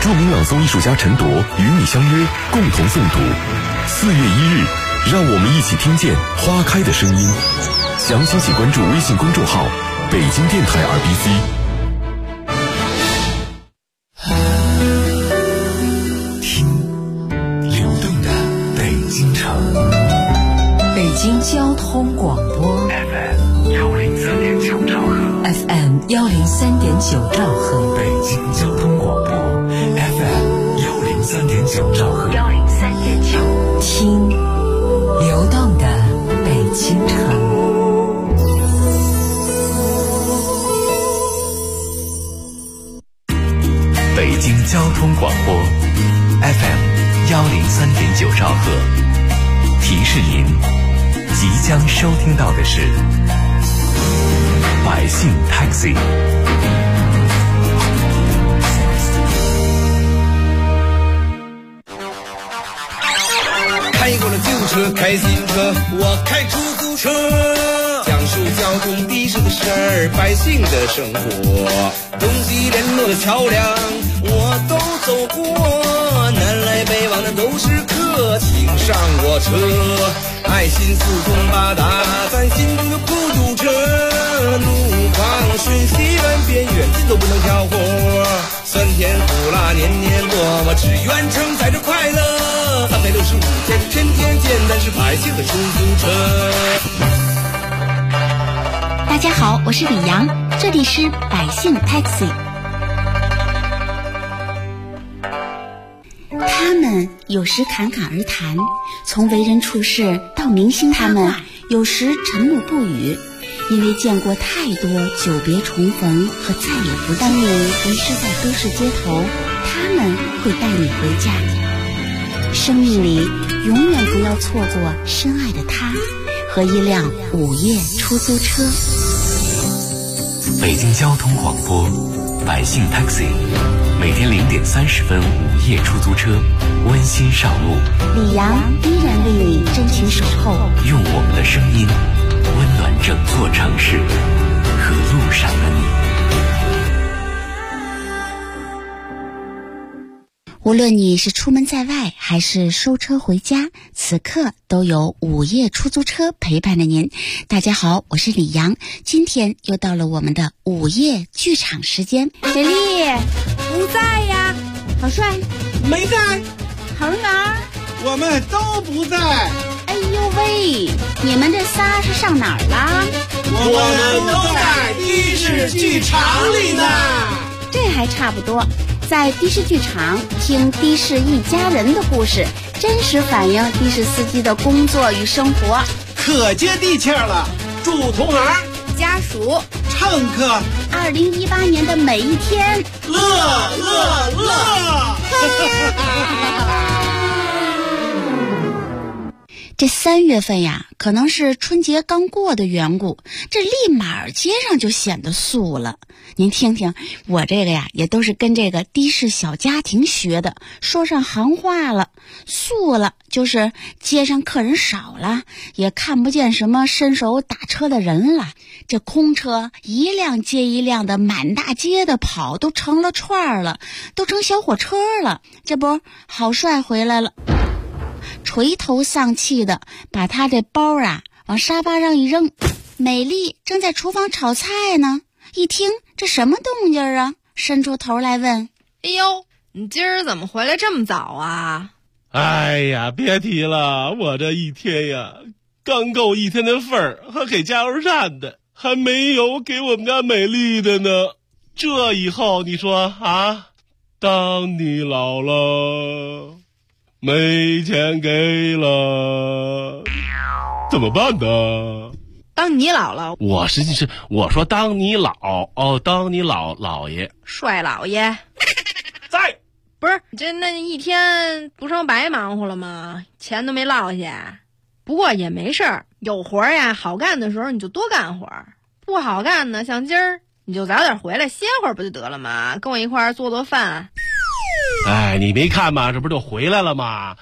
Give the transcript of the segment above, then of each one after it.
著名朗诵艺术家陈铎与你相约，共同诵读。4月1日，让我们一起听见花开的声音。详情请关注微信公众号北京电台 RBC。 听流动的北京城， 北京交通广播 FM103.9兆赫 ，FM103.9兆赫， 北京交通广播 FM103.9兆赫 ，103.9，听流动的北京城。 北京交通广播 FM103.9兆赫，提示您即将收听到的是百姓 Taxi。 开过了旧车，开新车，我开出租车，讲述交通的士的事儿，百姓的生活，东西联络的桥梁我都走过，南来北往的都是客，请上我车，爱心四通八达，咱心中有孤独车，路况瞬息万变，远近都不能挑活，酸甜苦辣年年过，我只愿承载着快乐，365天天天见，但是百姓的出租车。 大家好，我是李阳，这里是百姓 Taxi。 他们有时侃侃而谈，从为人处事到明星他们有时沉默不语，因为见过太多久别重逢和再也不见。当你遗失在都市街头，他们会带你回家。生命里永远不要错过深爱的他和一辆午夜出租车。 北京交通广播百姓 Taxi， 每天0点30分午夜出租车温馨上路， 李阳依然为你真情守候， 用我们的声音温暖整座城市和路上的你。 无论你是出门在外还是收车回家，此刻都有午夜出租车陪伴着您。大家好，我是李阳，今天又到了我们的午夜剧场时间。 美丽不在呀，郝帅没在， 恒儿我们都不在。 哎呦喂，你们这仨是上哪儿了？ 我们都在的士剧场里呢。 这还差不多，在的士剧场听的士一家人的故事，真实反映的士司机的工作与生活， 可接地气了。祝同行、 家属、 乘客 2018年的每一天乐乐乐。 这3月份呀，可能是春节刚过的缘故，这立马街上就显得素了。您听听，我这个呀，也都是跟这个的士小家庭学的，说上行话了。素了就是街上客人少了，也看不见什么伸手打车的人了，这空车一辆接一辆的满大街的跑，都成了串了，都成小火车了。这不，郝帅回来了，垂头丧气的把他这包啊往沙发上一扔。美丽正在厨房炒菜呢，一听这什么动静啊，伸出头来问： 哎呦，你今儿怎么回来这么早啊？ 哎呀，别提了，我这一天呀刚够一天的份儿，还给加油站的，还没有给我们家美丽的呢。这以后你说啊，当你老了没钱给了怎么办呢？ 当你老了， 我说当你老当你老爷帅老爷在。 不是这那一天不成白忙活了吗？钱都没落下。不过也没事儿，有活呀好干的时候你就多干会儿，不好干呢像今儿你就早点回来歇会儿不就得了吗？跟我一块儿做做饭。 哎，你没看吗？这不就回来了吗？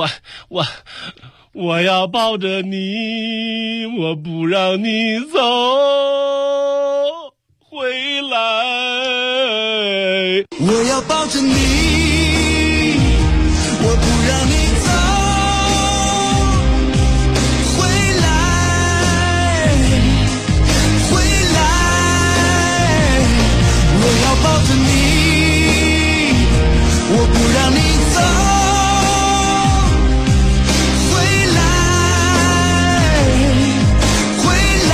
我要抱着你，我不让你走，回来喂。 我要抱着你，我不让你走，回来，回来，我要抱着你，我不让你走，回来，回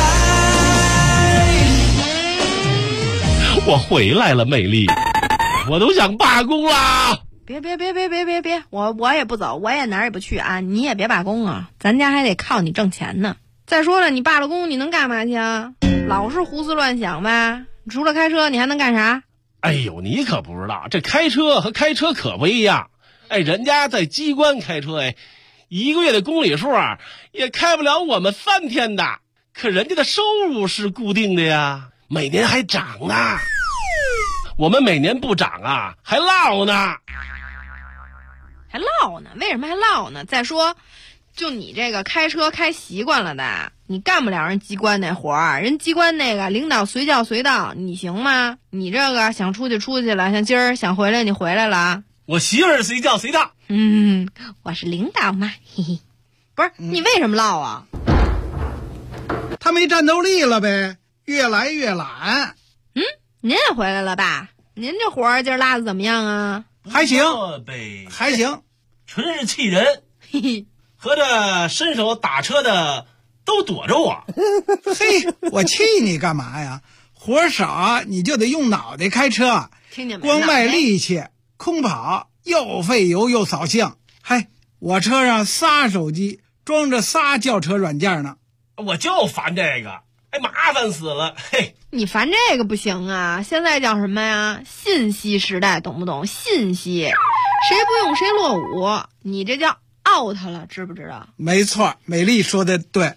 来。 我回来了，美丽，我都想罢工啦！ 别，我也不走，我也哪儿也不去啊！你也别罢工啊，咱家还得靠你挣钱呢。再说了，你罢了工，你能干嘛去啊？老是胡思乱想呗。除了开车，你还能干啥？ 哎呦，你可不知道，这开车和开车可不一样。哎，人家在机关开车，哎，一个月的公里数啊，也开不了我们3天的。可人家的收入是固定的呀，每年还涨呢。我们每年不涨啊，还落呢。 还落呢？为什么还落呢？再说，就你这个开车开习惯了的，你干不了人机关那活儿。人机关那个领导随叫随到，你行吗？你这个想出去出去了，像今儿想回来你回来了。 我媳妇儿随叫随到。 我是领导嘛，嘿嘿。不是，你为什么落啊？ 他没战斗力了呗，越来越懒。 您也回来了吧？您这活儿今儿拉的怎么样啊？ 还行呗， 还行， 纯是气人。 嘿嘿， 合着伸手打车的都躲着我。 嘿，我气你干嘛呀？活少你就得用脑袋开车， 听见没？ 光卖力气，空跑又费油又扫兴。嗨，我车上仨手机，装着仨轿车软件呢。 我就烦这个，哎，麻烦死了。嘿， 你烦这个不行啊！现在叫什么呀？信息时代，懂不懂？信息，谁不用谁落伍，你这叫 out 了，知不知道？ 没错，美丽说的对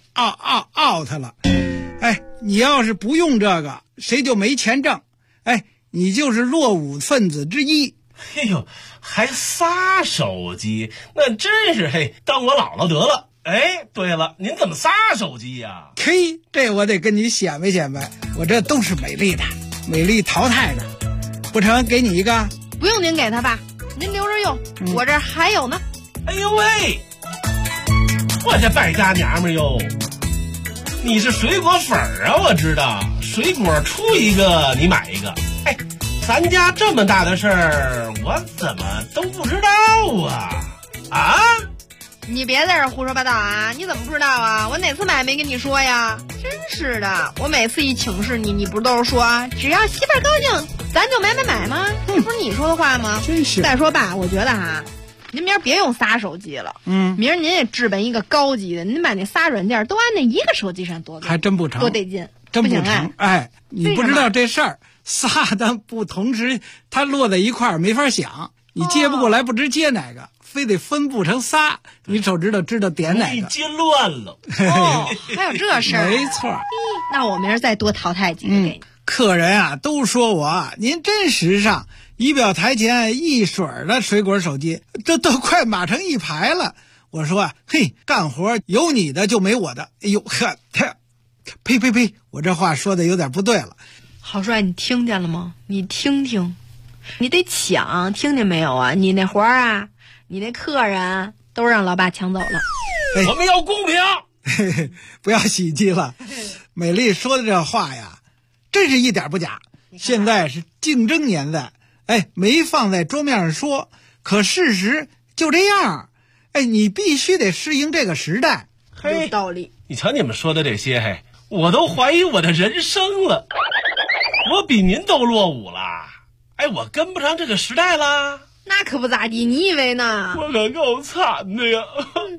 ，out 了。哎，你要是不用这个，谁就没钱挣。哎，你就是落伍分子之一。 哎呦，还仨手机，那真是嘿，当我姥姥得了。哎，对了，您怎么仨手机呀？ 嘿，这我得跟你显摆显摆，我这都是美丽的，美丽淘汰的，不成？给你一个？ 不用您给他吧，您留着用，我这还有呢。 哎呦喂，我这败家娘们哟！你是水果粉儿啊，我知道，水果出一个你买一个。哎，咱家这么大的事儿，我怎么都不知道啊？啊？ 你别在这胡说八道啊！你怎么不知道啊？我哪次买没跟你说呀？真是的，我每次一请示你，你不是都是说只要媳妇儿高兴，咱就买吗？这不是你说的话吗？ 真是。 再说爸，我觉得哈，您明儿别用仨手机了，明儿您也置办一个高级的，您把那仨软件都按那一个手机上多还真不成， 多得劲， 真不成。 行哎，你不知道这事儿，仨的不同时，它落在一块儿没法想，你接不过来，不知接哪个。非得分布成仨，你手知道点哪个？ 接乱了。 哦，还有这事儿？ 没错。 那我明儿再多淘汰几个给你。 客人啊都说我您真时尚，仪表台前一水儿的水果手机，这都快码成一排了。我说啊，嘿，干活有你的就没我的。哎呦呵，呸！我这话说的有点不对了。 郝帅，你听见了吗？你听听，你得抢，听见没有啊？你那活儿啊，你那客人都让老爸抢走了。 哎，我们要公平。 不要喜极了。美丽说的这话呀，真是一点不假。现在是竞争年代，哎，没放在桌面上说，可事实就这样。哎，你必须得适应这个时代。 有道理。 你瞧你们说的这些，嘿，我都怀疑我的人生了。我比您都落伍了。哎，我跟不上这个时代了。 那可不咋地，你以为呢？ 我可够惨的呀。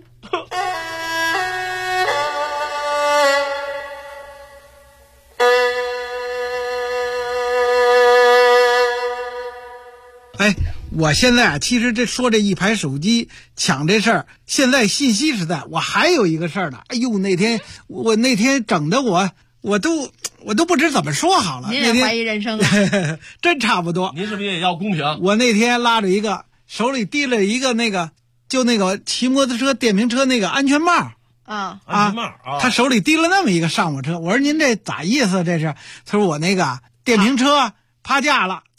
哎，我现在啊，其实这说这一排手机抢这事儿，现在信息时代，我还有一个事儿呢。哎呦，我那天整的我都不知怎么说好了。 您也怀疑人生啊？ 真差不多。 您是不是也要公平？ 我那天拉着一个，手里提了一个那个骑摩托车、电瓶车那个安全帽。 安全帽啊！ 他手里提了那么一个上我车，我说您这咋意思？这是？他说我那个电瓶车趴架了，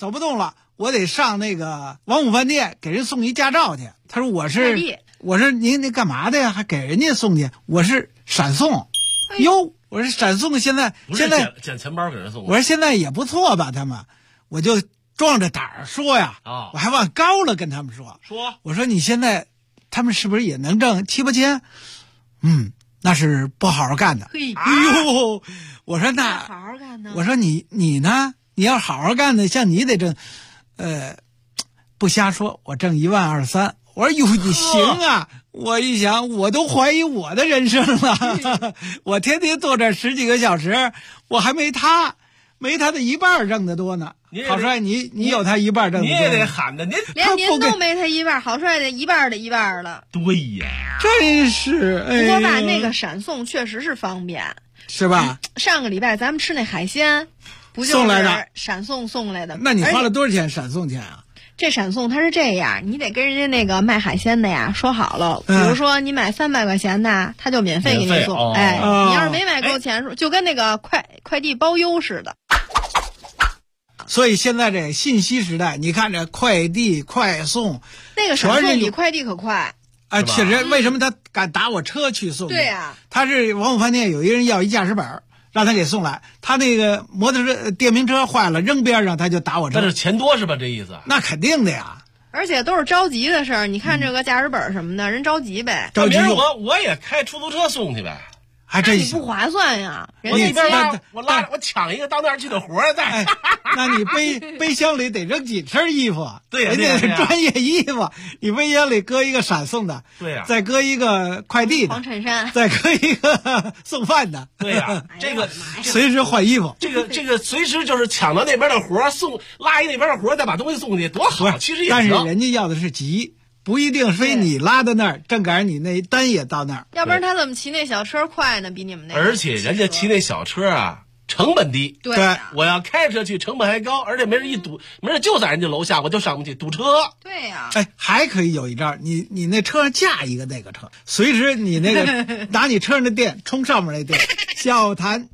走不动了，我得上那个王府饭店给人送一驾照去。他说我是您那干嘛的呀？还给人家送去？我是闪送。哟，我说闪送现在捡钱包给人送。 我说现在也不错吧，他们，我就壮着胆儿说呀，我还往高了跟他们说，我说你现在他们是不是也能挣7、8千？那是不好好干的。哎呦，我说那好好干呢。 我说你呢？你要好好干的，像你得挣，不瞎说，我挣12300。我说哟，你行啊！我一想，我都怀疑我的人生了。我天天坐这10几个小时，我还没他的一半挣得多呢。郝帅，你有他一半挣得多， 你也得喊的， 连您都没他一半，郝帅的一半的一半了。 对呀， 真是。 不过吧，那个闪送确实是方便， 是吧？ 上个礼拜咱们吃那海鲜，不就是闪送送来的？ 那你花了多少钱闪送钱啊？ 这闪送它是这样，你得跟人家那个卖海鲜的呀说好了，比如说你买300块钱的，他就免费给你送。你要是没买够钱，就跟那个快递包邮似的。 所以现在这信息时代，你看这快递快送， 那个闪送比快递可快啊！确实，为什么他敢打我车去送？ 对呀， 他是王府饭店有一人要一驾驶本，让他给送来，他那个摩托车电瓶车坏了扔边上，他就打我车。 但是钱多是吧？这意思？ 那肯定的呀。 而且都是着急的事儿，你看这个驾驶本什么的，人着急呗。 着急我也开出租车送去呗。 还真行，你不划算呀！ 我一边我抢一个到那儿去的活儿再。 那你背箱里得扔几身衣服， 对呀， 人家专业衣服，你背箱里搁一个闪送的， 对呀， 再搁一个快递的黄衬衫， 再搁一个送饭的， 对呀，这个随时换衣服， 这个随时就是抢到那边的活儿送，拉一那边的活儿再把东西送去，多好！其实也但是人家要的是急。不一定非你拉到那儿，正赶上你那单也到那儿。 要不然他怎么骑那小车快呢？比你们那。 而且人家骑那小车啊，成本低。 对， 我要开车去，成本还高，而且没人一堵，没人就在人家楼下，我就上不去，堵车。 对呀。 还可以有一招，你那车上架一个那个车，随时你那个拿你车上的电充上面那电。笑谈。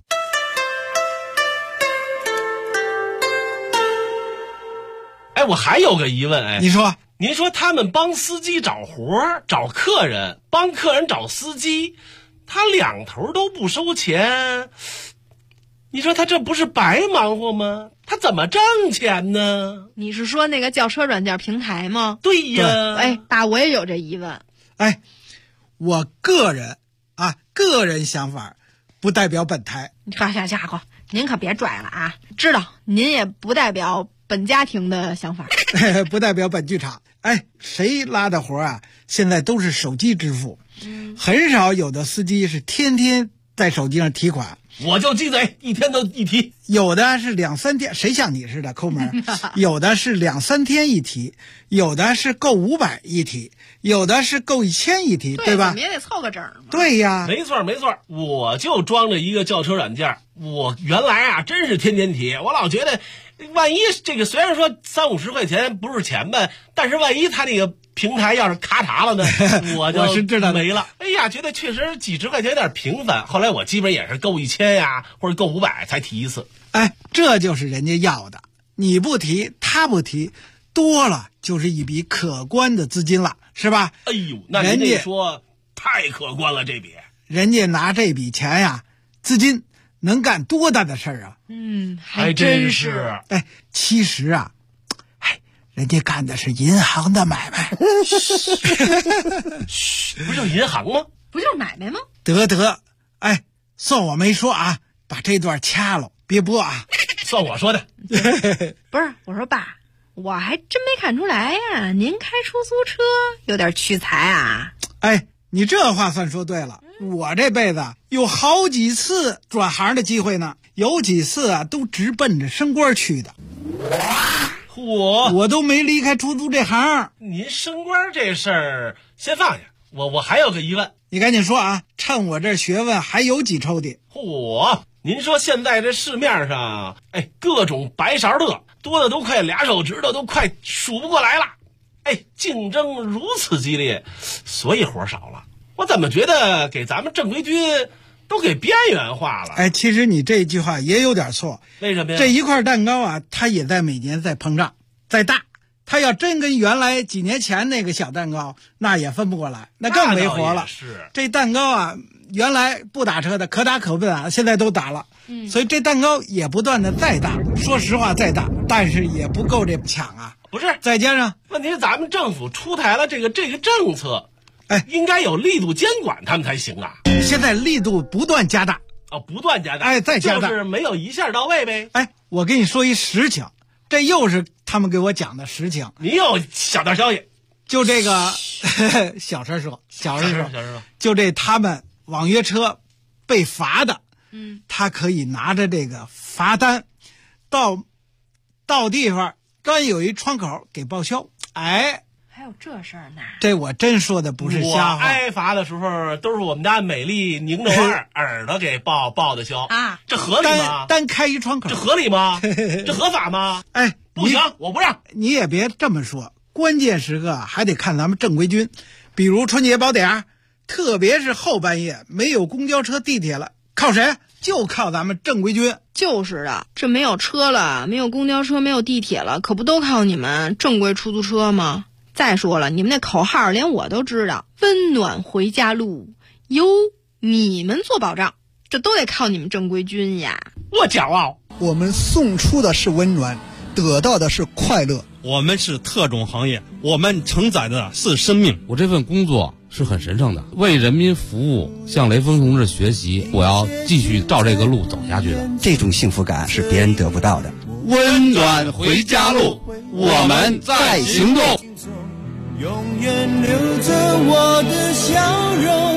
我还有个疑问， 你说。 您说他们帮司机找活找客人，帮客人找司机，他两头都不收钱，你说他这不是白忙活吗？他怎么挣钱呢？ 你是说那个叫车软件平台吗？ 对呀。 爸，我也有这疑问。 我个人想法不代表本台。 好家伙，您可别拽了啊！知道您也不代表本家庭的想法， 不代表本剧场。谁拉的活啊？现在都是手机支付，很少有的司机是天天在手机上提款。 我就鸡嘴，一天都一提， 有的是2、3天，谁像你似的抠门？有的是2、3天一提，有的是够500一提，有的是够1000一提，对吧？ 怎么也得凑个整嘛。 对呀， 没错，我就装着一个叫车软件，我原来真是天天提，我老觉得，万一这个虽然说30、50块钱不是钱呗，但是万一他那个平台要是咔嚓了呢，我是知道没了。觉得确实几十块钱有点频繁。后来我基本也是够1000呀，或者够500才提一次。 这就是人家要的，你不提，他不提，多了就是一笔可观的资金了，是吧？ 那人家说太可观了，这笔人家拿这笔钱呀，资金能干多大的事儿啊？ 还真是。 其实啊。人家干的是银行的买卖， 不就是银行吗？ 不就是买卖吗？ 得，算我没说啊，把这段掐了，别播啊。 算我说的。 不是，我说爸，我还真没看出来呀，您开出租车有点屈才啊。 你这话算说对了，我这辈子有好几次转行的机会呢，有几次啊都直奔着升官去的。我都没离开出租这行。 您升官这事儿先放下，我还有个疑问， 你赶紧说啊，趁我这学问还有几抽屉。 您说现在这市面上，各种白勺的多的都快2手指头都快数不过来了，竞争如此激烈，所以活少了。我怎么觉得给咱们正规军都给边缘化了。 哎，其实你这句话也有点错。 为什么呀？ 这一块蛋糕啊，它也在每年在膨胀，在大。它要真跟原来几年前那个小蛋糕，那也分不过来，那更没活了。 是这蛋糕啊，原来不打车的可打可不打，现在都打了。所以这蛋糕也不断的再大。说实话再大，但是也不够这抢啊。 不是， 再加上问题是咱们政府出台了这个政策， 哎， 应该有力度监管他们才行啊。 现在力度不断加大。 哦，不断加大。 哎，再加大， 就是没有一下到位呗。 哎，我跟你说一实情，这又是他们给我讲的实情。 你有小道消息？ 就这个小声说， 小声说， 就这他们网约车被罚的，他可以拿着这个罚单到地方刚有一窗口给报销。哎， 还有这事儿呢？ 这我真说的不是瞎话。 我挨罚的时候都是我们家美丽拧着耳朵给报的销啊， 这合理吗？ 单开一窗口， 这合理吗？这合法吗？ 哎， 不行，我不让。 你也别这么说，关键时刻还得看咱们正规军，比如春节宝点，特别是后半夜没有公交车、地铁了，靠谁？就靠咱们正规军。 就是的，这没有车了，没有公交车，没有地铁了，可不都靠你们正规出租车吗？再说了，你们那口号连我都知道，温暖回家路由你们做保障，这都得靠你们正规军呀。 我骄傲， 我们送出的是温暖，得到的是快乐。 我们是特种行业，我们承载的是生命。 我这份工作是很神圣的，为人民服务，向雷锋同志学习，我要继续照这个路走下去的。 这种幸福感是别人得不到的。 温暖回家路，我们在行动。 永远留着我的笑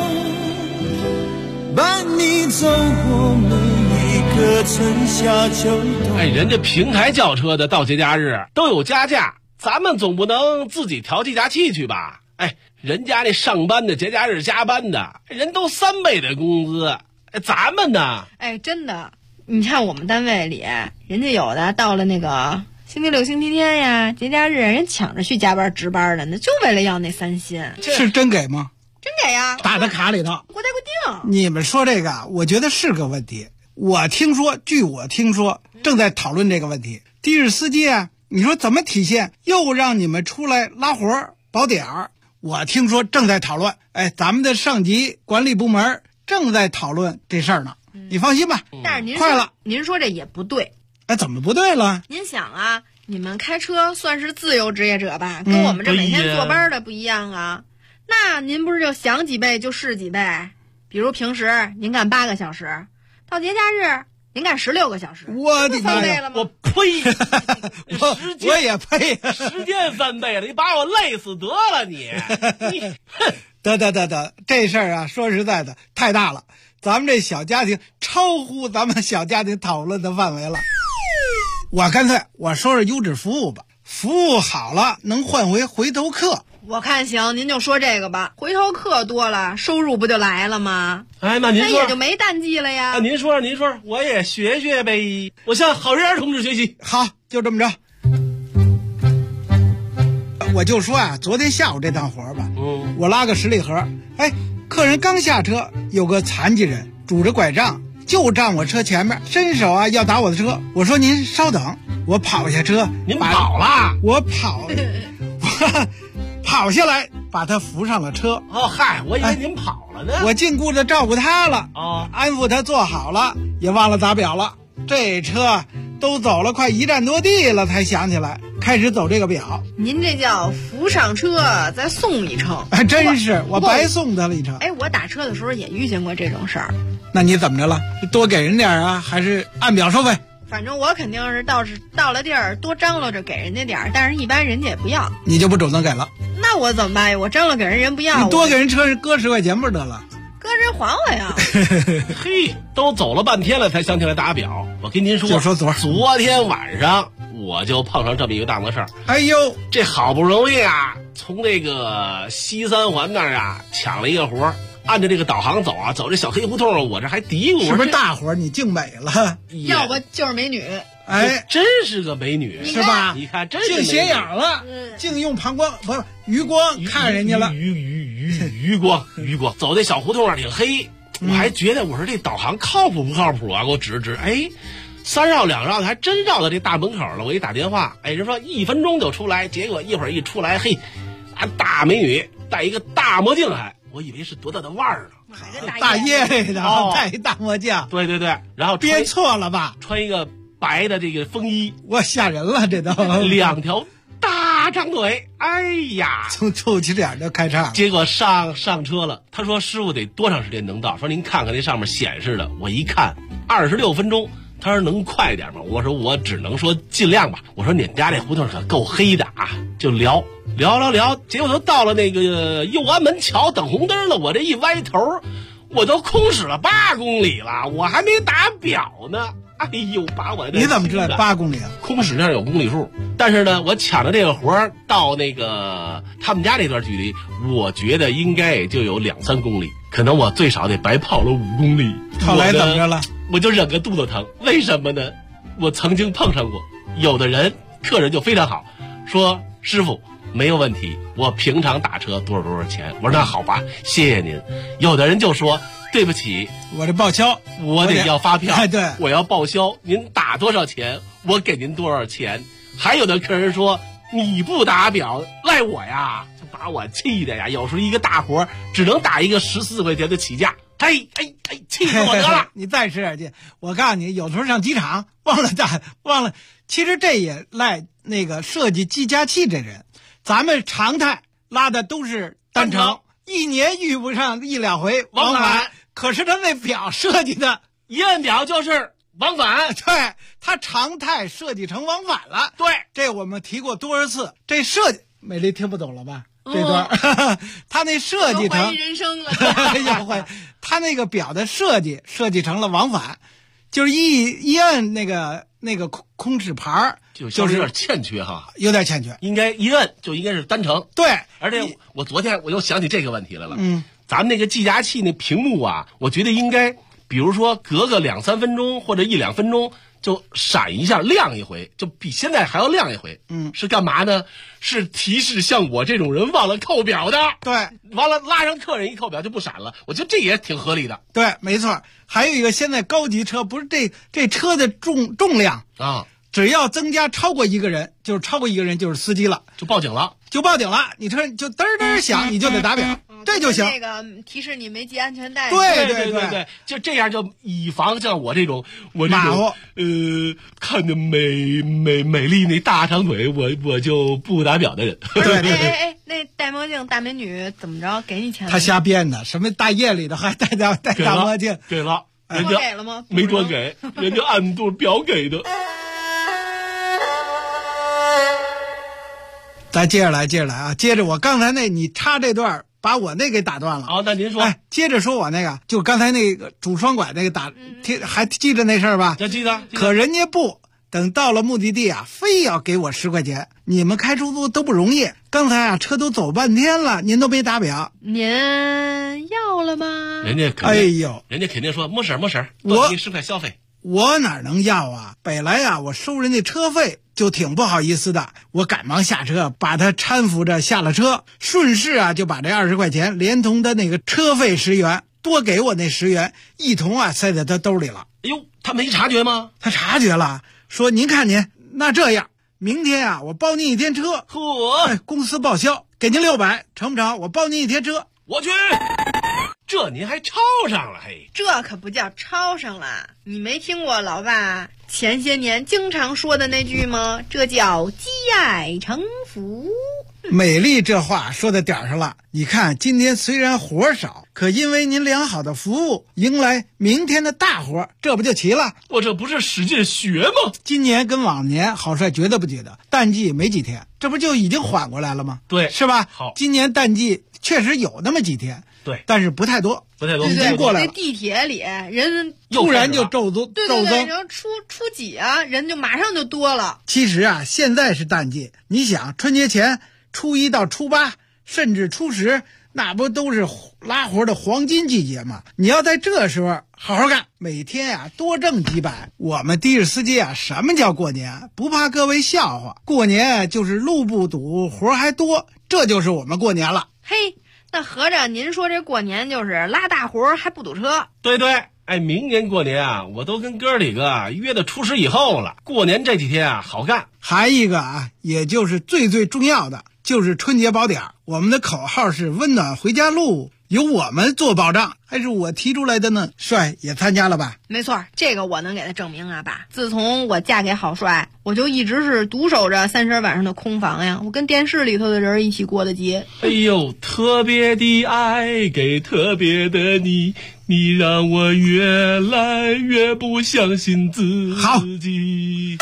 容，伴你走过每一个春夏秋冬。 哎，人家平台叫车的到节假日都有加价，咱们总不能自己调计价器去吧？哎，人家那上班的节假日加班的人都3倍的工资，哎，咱们呢？ 哎，真的，你看我们单位里，人家有的到了那个星期六、星期天呀，节假日人抢着去加班值班的，那就为了要那3薪。 是真给吗？ 真给呀， 打在卡里头。 国家规定。 你们说这个，我觉得是个问题。据我听说，正在讨论这个问题。的士司机啊，你说怎么体现？又让你们出来拉活保点儿。我听说正在讨论，哎，咱们的上级管理部门正在讨论这事儿呢。你放心吧。 但是快了， 您说这也不对。 哎，怎么不对了？ 您想啊，你们开车算是自由职业者吧，跟我们这每天坐班的不一样啊。那您不是就想几倍就是几倍？比如平时您干8个小时，到节假日您干16个小时， 我的妈呀！ 我呸！ 我也呸！ 时间3倍了，你把我累死得了你！ 得，这事儿啊，说实在的太大了，咱们这小家庭超乎咱们小家庭讨论的范围了。我干脆我说说优质服务吧，服务好了能换回头客。 我看行，您就说这个吧，回头客多了，收入不就来了吗？ 哎，那您说， 那也就没淡季了呀。 您说，我也学呗，我向郝仁同志学习。 好，就这么着。我就说啊，昨天下午这趟活吧，我拉个10礼盒，哎，客人刚下车，有个残疾人拄着拐杖，就站我车前面，伸手啊要打我的车。我说您稍等，我跑下车。 您跑了？ 我跑下来把他扶上了车。 哦嗨，我以为您跑了呢。 我尽顾着照顾他了，安抚他坐好了，也忘了打表了。这车都走了快1站多地了，才想起来开始走这个表。 您这叫扶上车再送一程。 还真是，我白送他了一程。 哎，我打车的时候也遇见过这种事儿。 那你怎么着了？多给人点啊，还是按表收费？ 反正我肯定是到了地儿多张罗着给人家点儿，但是一般人家也不要。 你就不主动给了？ 那我怎么办呀？我张罗给人不要， 你多给人车搁10块钱不是得了？ 搁人还我呀！ 嘿，都走了半天了才想起来打表。我跟您说， 就说昨天晚上我就碰上这么一个档子事儿。 哎呦， 这好不容易啊，从这个西三环那儿啊抢了一个活儿。按着这个导航走啊，走这小黑胡同，我这还嘀咕， 是不是大伙儿你净美了？ 要不就是美女， 哎， 真是个美女， 是吧？ 你看，真净斜眼了，净用膀胱不是余光看人家了， 余光，走这小胡同挺黑， 我还觉得我说这导航靠谱不靠谱啊？给我指指，哎，3绕2绕的还真绕到这大门口了。我一打电话，哎，人说1分钟就出来，结果一会儿一出来，嘿，大美女戴一个大墨镜，我以为是多大的腕儿呢， 大叶类的，戴一大墨镜。 对对对，然后编错了吧？ 穿一个白的这个风衣， 我吓人了，这都 2条大长腿，哎呀， 从臭起点就开叉。 结果上车了，他说师傅得多长时间能到？说您看看那上面显示的，我一看26分钟。他说能快点吗？我说我只能说尽量吧。我说你们家这胡同可够黑的啊，就聊，结果都到了那个右安门桥等红灯了。我这一歪头，我都空驶了8公里了，我还没打表呢。哎呦，把我你怎么知道8公里啊？ 空驶上有公里数，但是呢，我抢着这个活到那个他们家这段距离，我觉得应该也就有2-3公里，可能我最少得白跑了5公里。 后来怎么着了？ 我就忍个肚子疼，为什么呢？我曾经碰上过，有的人客人就非常好，说师傅没有问题，我平常打车多少钱。我说那好吧，谢谢您。有的人就说对不起， 我这报销， 我得要发票， 对， 我要报销，您打多少钱，我给您多少钱。还有的客人说你不打表赖我呀，就把我气的呀，有时候一个大活只能打一个14块钱的起价。气死我得了！ 你再使点劲，我告诉你，有时候上机场忘了，其实这也赖那个设计计价器这人。咱们常态拉的都是单程，一年遇不上1、2回往返。可是他那表设计的一摁表就是往返， 对，他常态设计成往返了。 对， 这我们提过多少次，这设计美丽听不懂了吧？这段他那设计成怀疑人生了， 他那个表的设计成了往返，就是一按那个空指牌， 就是有点欠缺哈， 有点欠缺， 应该一摁就应该是单程。 对， 而且我昨天我又想起这个问题来了，咱们那个计价器那屏幕啊，我觉得应该，比如说隔个2-3分钟或者1-2分钟就闪一下亮一回，就比现在还要亮一回。是干嘛呢？是提示像我这种人忘了扣表的。 对， 完了拉上客人一扣表就不闪了，我觉得这也挺合理的。 对，没错。还有一个，现在高级车不是这车的重量啊， 只要增加超过一个人，就是司机了， 就报警了。 你车就嘚嘚响，你就得打表，这就行。 那个提示你没系安全带。 对， 就这样，就以防像我这种马虎， 看着美丽那大长腿，我就不打表的人。 对，那戴墨镜大美女怎么着？给你钱？ 他瞎编的，什么大夜里的还戴大墨镜？ 给了，人家给了吗？ 没多给，人家按度表给的。 咱接着来啊！接着我刚才你插这段，把我那给打断了。 好，那您说。 接着说我那个，就刚才那个主双拐那个还记着那事儿吧？ 记得。 可人家不等到了目的地啊，非要给我10块钱。你们开出租都不容易。刚才车都走半天了，您都没打表。 您要了吗？ 人家肯定说没事，多给10块消费。 我哪能要啊？本来啊，我收人家车费就挺不好意思的，我赶忙下车，把他搀扶着下了车，顺势啊就把这20块钱连同的那个车费10元，多给我那10元一同啊塞在他兜里了。 哎呦，他没察觉吗？ 他察觉了，说您看您，那这样，明天啊我包您1天车，公司报销，给您600，成不成？我包您1天车。 我去。这您还抄上了，嘿， 这可不叫抄上了。你没听过老爸前些年经常说的那句吗？这叫积爱成福。 美丽这话说在点上了。你看今天虽然活少，可因为您良好的服务，迎来明天的大活，这不就齐了？ 我这不是使劲学吗？ 今年跟往年郝帅觉得不觉得？淡季没几天，这不就已经缓过来了吗？ 对， 是吧？ 好， 今年淡季确实有那么几天。 对， 但是不太多， 已经过来了。 那地铁里人突然就骤增， 对，然后初几啊，人就马上就多了。 其实啊，现在是淡季，你想春节前初1到初8，甚至初10，那不都是拉活的黄金季节吗？你要在这时候好好干，每天啊多挣几百。我们的士司机啊，什么叫过年？不怕各位笑话，过年就是路不堵，活还多，这就是我们过年了。 嘿。 那合着您说这过年就是拉大活还不堵车？ 对对，哎，明年过年啊，我都跟哥几个约到初十以后了。过年这几天啊，好干。 还一个啊，也就是最重要的，就是春节宝典。我们的口号是温暖回家路，由我们做保障，还是我提出来的呢？帅也参加了吧？ 没错，这个我能给他证明啊，爸。自从我嫁给郝帅，我就一直是独守着30晚上的空房呀，我跟电视里头的人一起过的节。 哎呦，特别的爱给特别的你，你让我越来越不相信自己。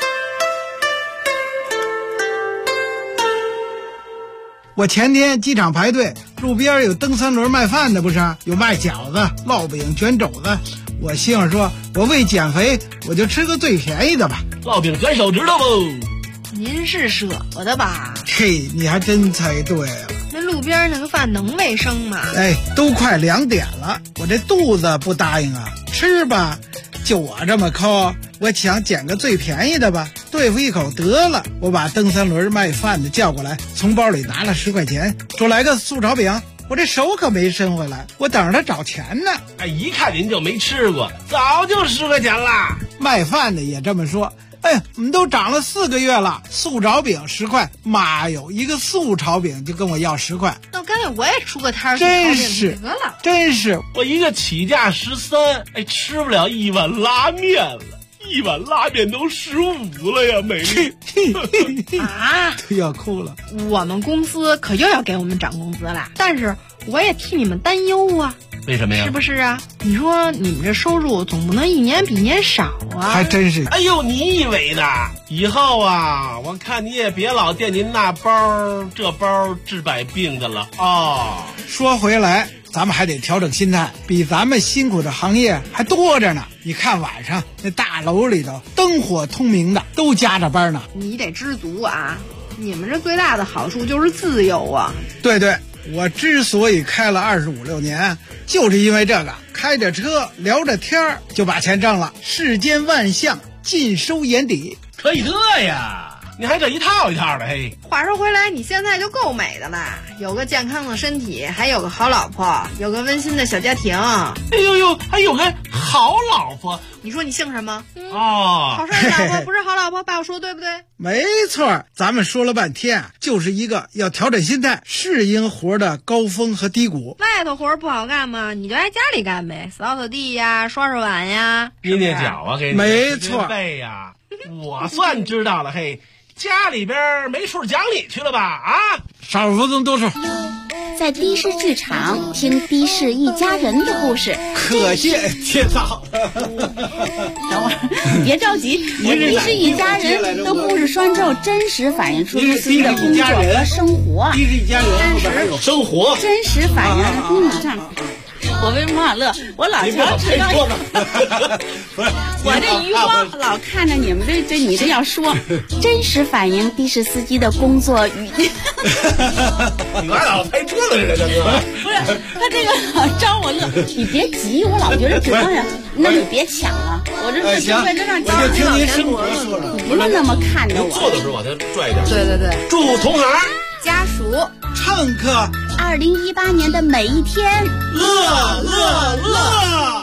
我前天机场排队，路边有蹬3轮卖饭的，不是有卖饺子、烙饼、卷肘子。我心想说，我为减肥，我就吃个最便宜的吧。 烙饼卷手指头不？ 您是舍不得吧？ 嘿，你还真猜对了。 那路边那个饭能卫生吗？ 哎，都快2点了，我这肚子不答应啊，吃吧。就我这么抠，我想捡个最便宜的吧，对付一口得了。我把蹬3轮卖饭的叫过来，从包里拿了10块钱，说来个素炒饼。我这手可没伸回来，我等着他找钱呢。 哎，一看您就没吃过，早就10块钱了。 卖饭的也这么说。哎呀，我们都涨了4个月了，素炒饼10块，妈哟，一个素炒饼就跟我要10块。 那干脆我也出个摊儿， 真是得了。 真是， 我一个起价13，哎，吃不了1碗拉面了，1碗拉面都15了呀，美丽。 啊， 都要哭了。 我们公司可又要给我们涨工资了，但是我也替你们担忧啊。 为什么呀？ 是不是啊？你说你们这收入总不能一年比年少啊？ 还真是。 哎呦，你以为呢？以后啊，我看你也别老惦记那包这包治百病的了哦。 说回来，咱们还得调整心态，比咱们辛苦的行业还多着呢。你看晚上那大楼里头灯火通明的，都加着班呢。 你得知足啊！你们这最大的好处就是自由啊。 对对，我之所以开了25、6年，就是因为这个，开着车聊着天就把钱挣了，世间万象尽收眼底。 可以这呀，你还这一套一套的嘿。 话说回来，你现在就够美的了，有个健康的身体，还有个好老婆，有个温馨的小家庭。 哎呦呦，还有个好老婆。 你说你姓什么？ 哦， 好帅的老婆不是好老婆，爸我说对不对？ 没错，咱们说了半天啊，就是一个要调整心态，适应活的高峰和低谷。 外头活不好干吗？你就在家里干呗，扫扫地呀，刷刷碗呀， 捏捏脚啊，给你没错背呀。我算知道了，嘿，家里边没数讲理去了吧？啊， 少分钟多数。 在的士剧场听的士一家人的故事， 可谢介绍。 等会儿，别着急，的士一家人的故事双奏真实反映出司机的工作和生活， 的士一家人生活真实反映。你马上。我为马乐，我老瞧知道，我这余光老看着你们这你这要说，真实反映的士司机的工作与。 你妈老拍桌子似的，大哥。 不是，他这个老招我乐，你别急，我老觉得指方呀，那你别抢啊，我这是在这让我就听您生活说了， 你不能那么看着我。 坐的时候往前拽一点。 对对对， 祝同行家属乘客 2018年的每一天乐乐乐。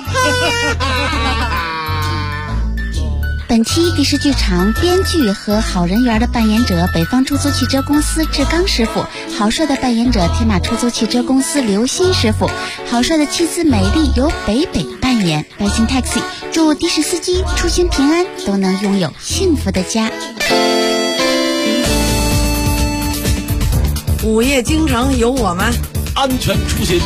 本期的士剧场编剧和好人缘的扮演者北方出租汽车公司志刚师傅，郝帅的扮演者天马出租汽车公司刘鑫师傅，郝帅的妻子美丽由北北扮演。百姓 taxi 祝的士司机出行平安，都能拥有幸福的家。 午夜京城有我们， 安全出行